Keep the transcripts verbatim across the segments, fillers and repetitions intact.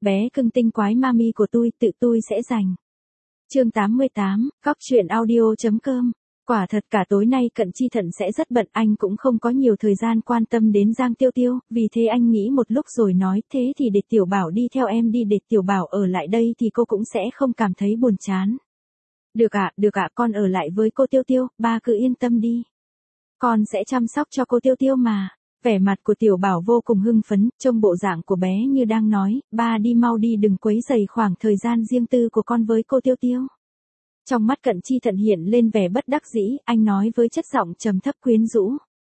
bé cưng tinh quái mami của tôi, tự tôi sẽ giành. Chương tám mươi tám, cóc truyện audio chấm com. Quả thật cả tối nay Cận Chi Thận sẽ rất bận, anh cũng không có nhiều thời gian quan tâm đến Giang Tiêu Tiêu, vì thế anh nghĩ một lúc rồi nói, thế thì để Tiểu Bảo đi theo em đi, để Tiểu Bảo ở lại đây thì cô cũng sẽ không cảm thấy buồn chán. Được ạ, được ạ, con ở lại với cô Tiêu Tiêu, ba cứ yên tâm đi. Con sẽ chăm sóc cho cô Tiêu Tiêu mà. Vẻ mặt của Tiểu Bảo vô cùng hưng phấn, trông bộ dạng của bé như đang nói, ba đi mau đi, đừng quấy rầy khoảng thời gian riêng tư của con với cô Tiêu Tiêu. Trong mắt Cận Chi Thận hiện lên vẻ bất đắc dĩ, anh nói với chất giọng trầm thấp quyến rũ.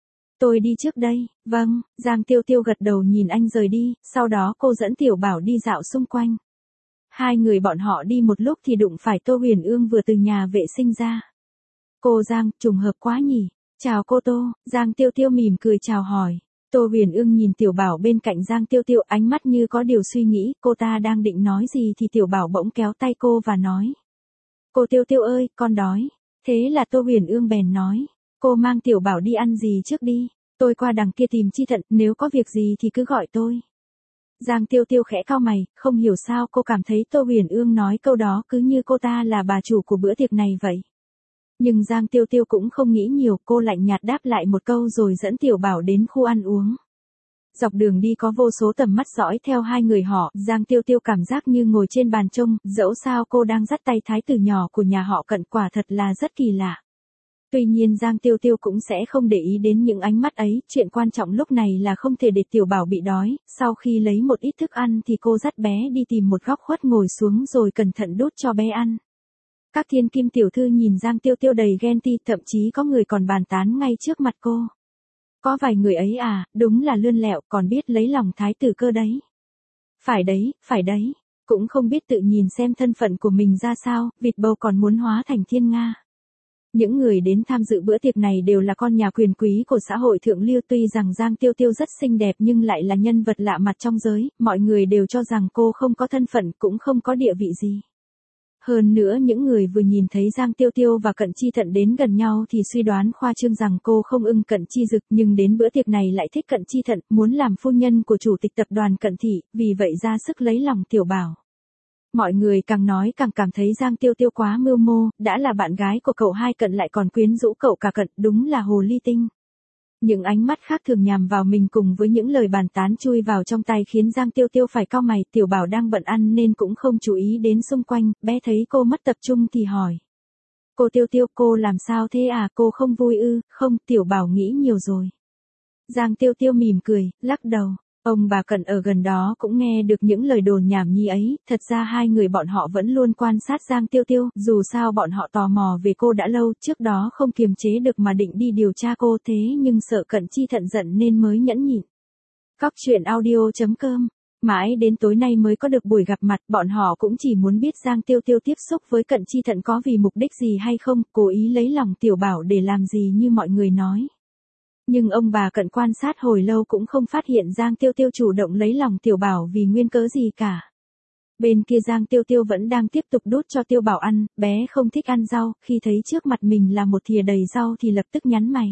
Tôi đi trước đây. Vâng, Giang Tiêu Tiêu gật đầu nhìn anh rời đi, sau đó cô dẫn Tiểu Bảo đi dạo xung quanh. Hai người bọn họ đi một lúc thì đụng phải Tô Huyền Ương vừa từ nhà vệ sinh ra. Cô Giang, trùng hợp quá nhỉ. Chào cô Tô, Giang Tiêu Tiêu mỉm cười chào hỏi. Tô Huyền Ương nhìn Tiểu Bảo bên cạnh Giang Tiêu Tiêu, ánh mắt như có điều suy nghĩ, cô ta đang định nói gì thì Tiểu Bảo bỗng kéo tay cô và nói. Cô Tiêu Tiêu ơi, con đói. Thế là Tô Huyền Ương bèn nói, cô mang Tiểu Bảo đi ăn gì trước đi, tôi qua đằng kia tìm Chi Thận, nếu có việc gì thì cứ gọi tôi. Giang Tiêu Tiêu khẽ cau mày, không hiểu sao cô cảm thấy Tô Huyền Ương nói câu đó cứ như cô ta là bà chủ của bữa tiệc này vậy. Nhưng Giang Tiêu Tiêu cũng không nghĩ nhiều, cô lạnh nhạt đáp lại một câu rồi dẫn Tiểu Bảo đến khu ăn uống. Dọc đường đi có vô số tầm mắt dõi theo hai người họ, Giang Tiêu Tiêu cảm giác như ngồi trên bàn trông, dẫu sao cô đang dắt tay thái tử nhỏ của nhà họ Cận, quả thật là rất kỳ lạ. Tuy nhiên Giang Tiêu Tiêu cũng sẽ không để ý đến những ánh mắt ấy, chuyện quan trọng lúc này là không thể để Tiểu Bảo bị đói, sau khi lấy một ít thức ăn thì cô dắt bé đi tìm một góc khuất ngồi xuống rồi cẩn thận đút cho bé ăn. Các thiên kim tiểu thư nhìn Giang Tiêu Tiêu đầy ghen ti, thậm chí có người còn bàn tán ngay trước mặt cô. Có vài người ấy à, đúng là lươn lẹo, còn biết lấy lòng thái tử cơ đấy. Phải đấy, phải đấy, cũng không biết tự nhìn xem thân phận của mình ra sao, vịt bầu còn muốn hóa thành thiên nga. Những người đến tham dự bữa tiệc này đều là con nhà quyền quý của xã hội thượng lưu, tuy rằng Giang Tiêu Tiêu rất xinh đẹp nhưng lại là nhân vật lạ mặt trong giới, mọi người đều cho rằng cô không có thân phận cũng không có địa vị gì. Hơn nữa những người vừa nhìn thấy Giang Tiêu Tiêu và Cận Chi Thận đến gần nhau thì suy đoán khoa trương rằng cô không ưng Cận Chi Dực, nhưng đến bữa tiệc này lại thích Cận Chi Thận, muốn làm phu nhân của chủ tịch tập đoàn Cận Thị, vì vậy ra sức lấy lòng Tiểu Bảo. Mọi người càng nói càng cảm thấy Giang Tiêu Tiêu quá mưu mô, đã là bạn gái của cậu hai Cận lại còn quyến rũ cậu cả Cận, đúng là hồ ly tinh. Những ánh mắt khác thường nhằm vào mình cùng với những lời bàn tán chui vào trong tai khiến Giang Tiêu Tiêu phải cau mày, Tiểu Bảo đang bận ăn nên cũng không chú ý đến xung quanh, bé thấy cô mất tập trung thì hỏi. Cô Tiêu Tiêu, cô làm sao thế à, cô không vui ư? Không, Tiểu Bảo nghĩ nhiều rồi. Giang Tiêu Tiêu mỉm cười, lắc đầu. Ông bà Cận ở gần đó cũng nghe được những lời đồn nhảm nhí ấy, thật ra hai người bọn họ vẫn luôn quan sát Giang Tiêu Tiêu, dù sao bọn họ tò mò về cô đã lâu, trước đó không kiềm chế được mà định đi điều tra cô, thế nhưng sợ Cận Chi Thận giận nên mới nhẫn nhịn. Cóc truyện audio chấm com. Mãi đến tối nay mới có được buổi gặp mặt, bọn họ cũng chỉ muốn biết Giang Tiêu Tiêu tiếp xúc với Cận Chi Thận có vì mục đích gì hay không, cố ý lấy lòng Tiểu Bảo để làm gì như mọi người nói. Nhưng ông bà Cận quan sát hồi lâu cũng không phát hiện Giang Tiêu Tiêu chủ động lấy lòng Tiểu Bảo vì nguyên cớ gì cả. Bên kia Giang Tiêu Tiêu vẫn đang tiếp tục đút cho Tiểu Bảo ăn, bé không thích ăn rau, khi thấy trước mặt mình là một thìa đầy rau thì lập tức nhắn mày.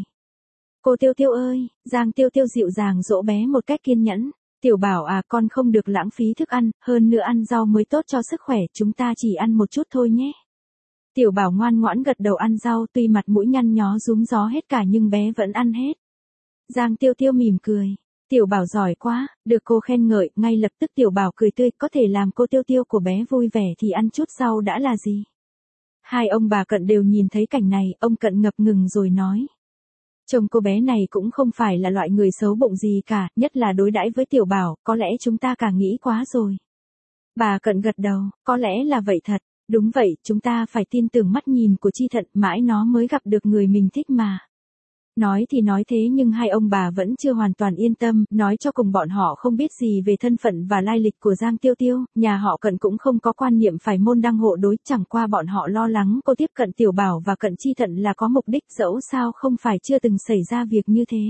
Cô Tiêu Tiêu ơi, Giang Tiêu Tiêu dịu dàng dỗ bé một cách kiên nhẫn. Tiểu Bảo à, con không được lãng phí thức ăn, hơn nữa ăn rau mới tốt cho sức khỏe, chúng ta chỉ ăn một chút thôi nhé. Tiểu Bảo ngoan ngoãn gật đầu ăn rau, tuy mặt mũi nhăn nhó rúm gió hết cả nhưng bé vẫn ăn hết. Giang Tiêu Tiêu mỉm cười. Tiểu Bảo giỏi quá, được cô khen ngợi, ngay lập tức Tiểu Bảo cười tươi, có thể làm cô Tiêu Tiêu của bé vui vẻ thì ăn chút rau đã là gì. Hai ông bà Cận đều nhìn thấy cảnh này, ông Cận ngập ngừng rồi nói. Chồng cô bé này cũng không phải là loại người xấu bụng gì cả, nhất là đối đãi với Tiểu Bảo, có lẽ chúng ta càng nghĩ quá rồi. Bà Cận gật đầu, có lẽ là vậy thật, đúng vậy, chúng ta phải tin tưởng mắt nhìn của Chi Thận, mãi nó mới gặp được người mình thích mà. Nói thì nói thế nhưng hai ông bà vẫn chưa hoàn toàn yên tâm, nói cho cùng bọn họ không biết gì về thân phận và lai lịch của Giang Tiêu Tiêu, nhà họ Cận cũng không có quan niệm phải môn đăng hộ đối, chẳng qua bọn họ lo lắng cô tiếp cận Tiểu Bảo và Cận Chi Thận là có mục đích, dẫu sao không phải chưa từng xảy ra việc như thế.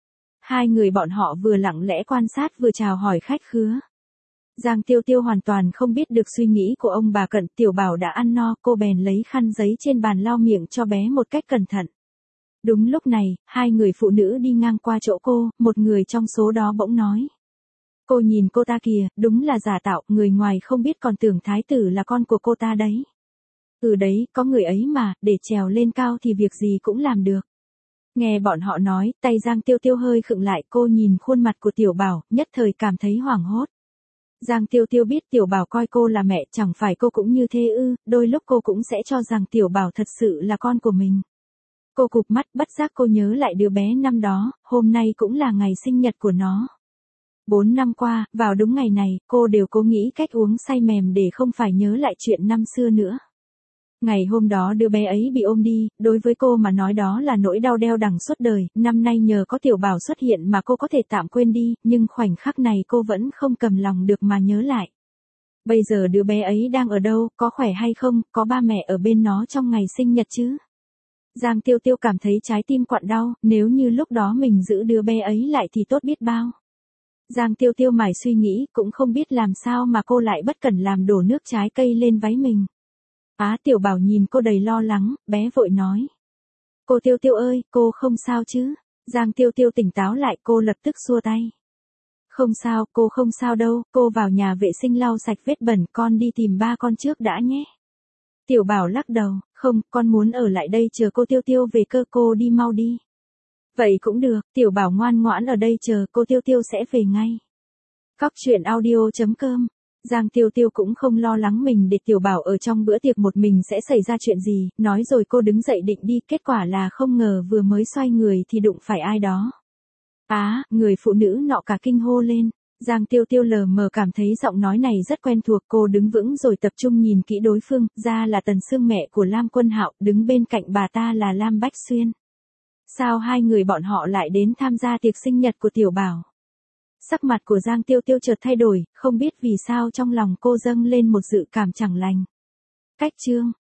Hai người bọn họ vừa lặng lẽ quan sát vừa chào hỏi khách khứa. Giang Tiêu Tiêu hoàn toàn không biết được suy nghĩ của ông bà Cận, Tiểu Bảo đã ăn no, cô bèn lấy khăn giấy trên bàn lau miệng cho bé một cách cẩn thận. Đúng lúc này, hai người phụ nữ đi ngang qua chỗ cô, một người trong số đó bỗng nói. Cô nhìn cô ta kìa, đúng là giả tạo, người ngoài không biết còn tưởng thái tử là con của cô ta đấy. Ừ đấy, có người ấy mà, để trèo lên cao thì việc gì cũng làm được. Nghe bọn họ nói, tay Giang Tiêu Tiêu hơi khựng lại, cô nhìn khuôn mặt của Tiểu Bảo, nhất thời cảm thấy hoảng hốt. Giang Tiêu Tiêu biết Tiểu Bảo coi cô là mẹ, chẳng phải cô cũng như thế ư, đôi lúc cô cũng sẽ cho rằng Tiểu Bảo thật sự là con của mình. Cô cụp mắt, bất giác cô nhớ lại đứa bé năm đó, hôm nay cũng là ngày sinh nhật của nó. Bốn năm qua, vào đúng ngày này, cô đều cố nghĩ cách uống say mềm để không phải nhớ lại chuyện năm xưa nữa. Ngày hôm đó đứa bé ấy bị ôm đi, đối với cô mà nói đó là nỗi đau đeo đằng suốt đời, năm nay nhờ có Tiểu Bảo xuất hiện mà cô có thể tạm quên đi, nhưng khoảnh khắc này cô vẫn không cầm lòng được mà nhớ lại. Bây giờ đứa bé ấy đang ở đâu, có khỏe hay không, có ba mẹ ở bên nó trong ngày sinh nhật chứ? Giang Tiêu Tiêu cảm thấy trái tim quặn đau, nếu như lúc đó mình giữ đứa bé ấy lại thì tốt biết bao. Giang Tiêu Tiêu mải suy nghĩ, cũng không biết làm sao mà cô lại bất cẩn làm đổ nước trái cây lên váy mình. Á Tiểu Bảo nhìn cô đầy lo lắng, bé vội nói. Cô Tiêu Tiêu ơi, cô không sao chứ? Giang Tiêu Tiêu tỉnh táo lại, cô lập tức xua tay. Không sao, cô không sao đâu, cô vào nhà vệ sinh lau sạch vết bẩn, con đi tìm ba con trước đã nhé. Tiểu Bảo lắc đầu, không, con muốn ở lại đây chờ cô Tiêu Tiêu về cơ, cô đi mau đi. Vậy cũng được, Tiểu Bảo ngoan ngoãn ở đây chờ, cô Tiêu Tiêu sẽ về ngay. Cóc truyện audio chấm com. Giang Tiêu Tiêu cũng không lo lắng mình để Tiểu Bảo ở trong bữa tiệc một mình sẽ xảy ra chuyện gì, nói rồi cô đứng dậy định đi, kết quả là không ngờ vừa mới xoay người thì đụng phải ai đó. Á, à, người phụ nữ nọ cả kinh hô lên. Giang Tiêu Tiêu lờ mờ cảm thấy giọng nói này rất quen thuộc, cô đứng vững rồi tập trung nhìn kỹ đối phương, ra là Tần Sương mẹ của Lam Quân Hạo, đứng bên cạnh bà ta là Lam Bách Xuyên. Sao hai người bọn họ lại đến tham gia tiệc sinh nhật của Tiểu Bảo? Sắc mặt của Giang Tiêu Tiêu chợt thay đổi, không biết vì sao trong lòng cô dâng lên một dự cảm chẳng lành. Cách chương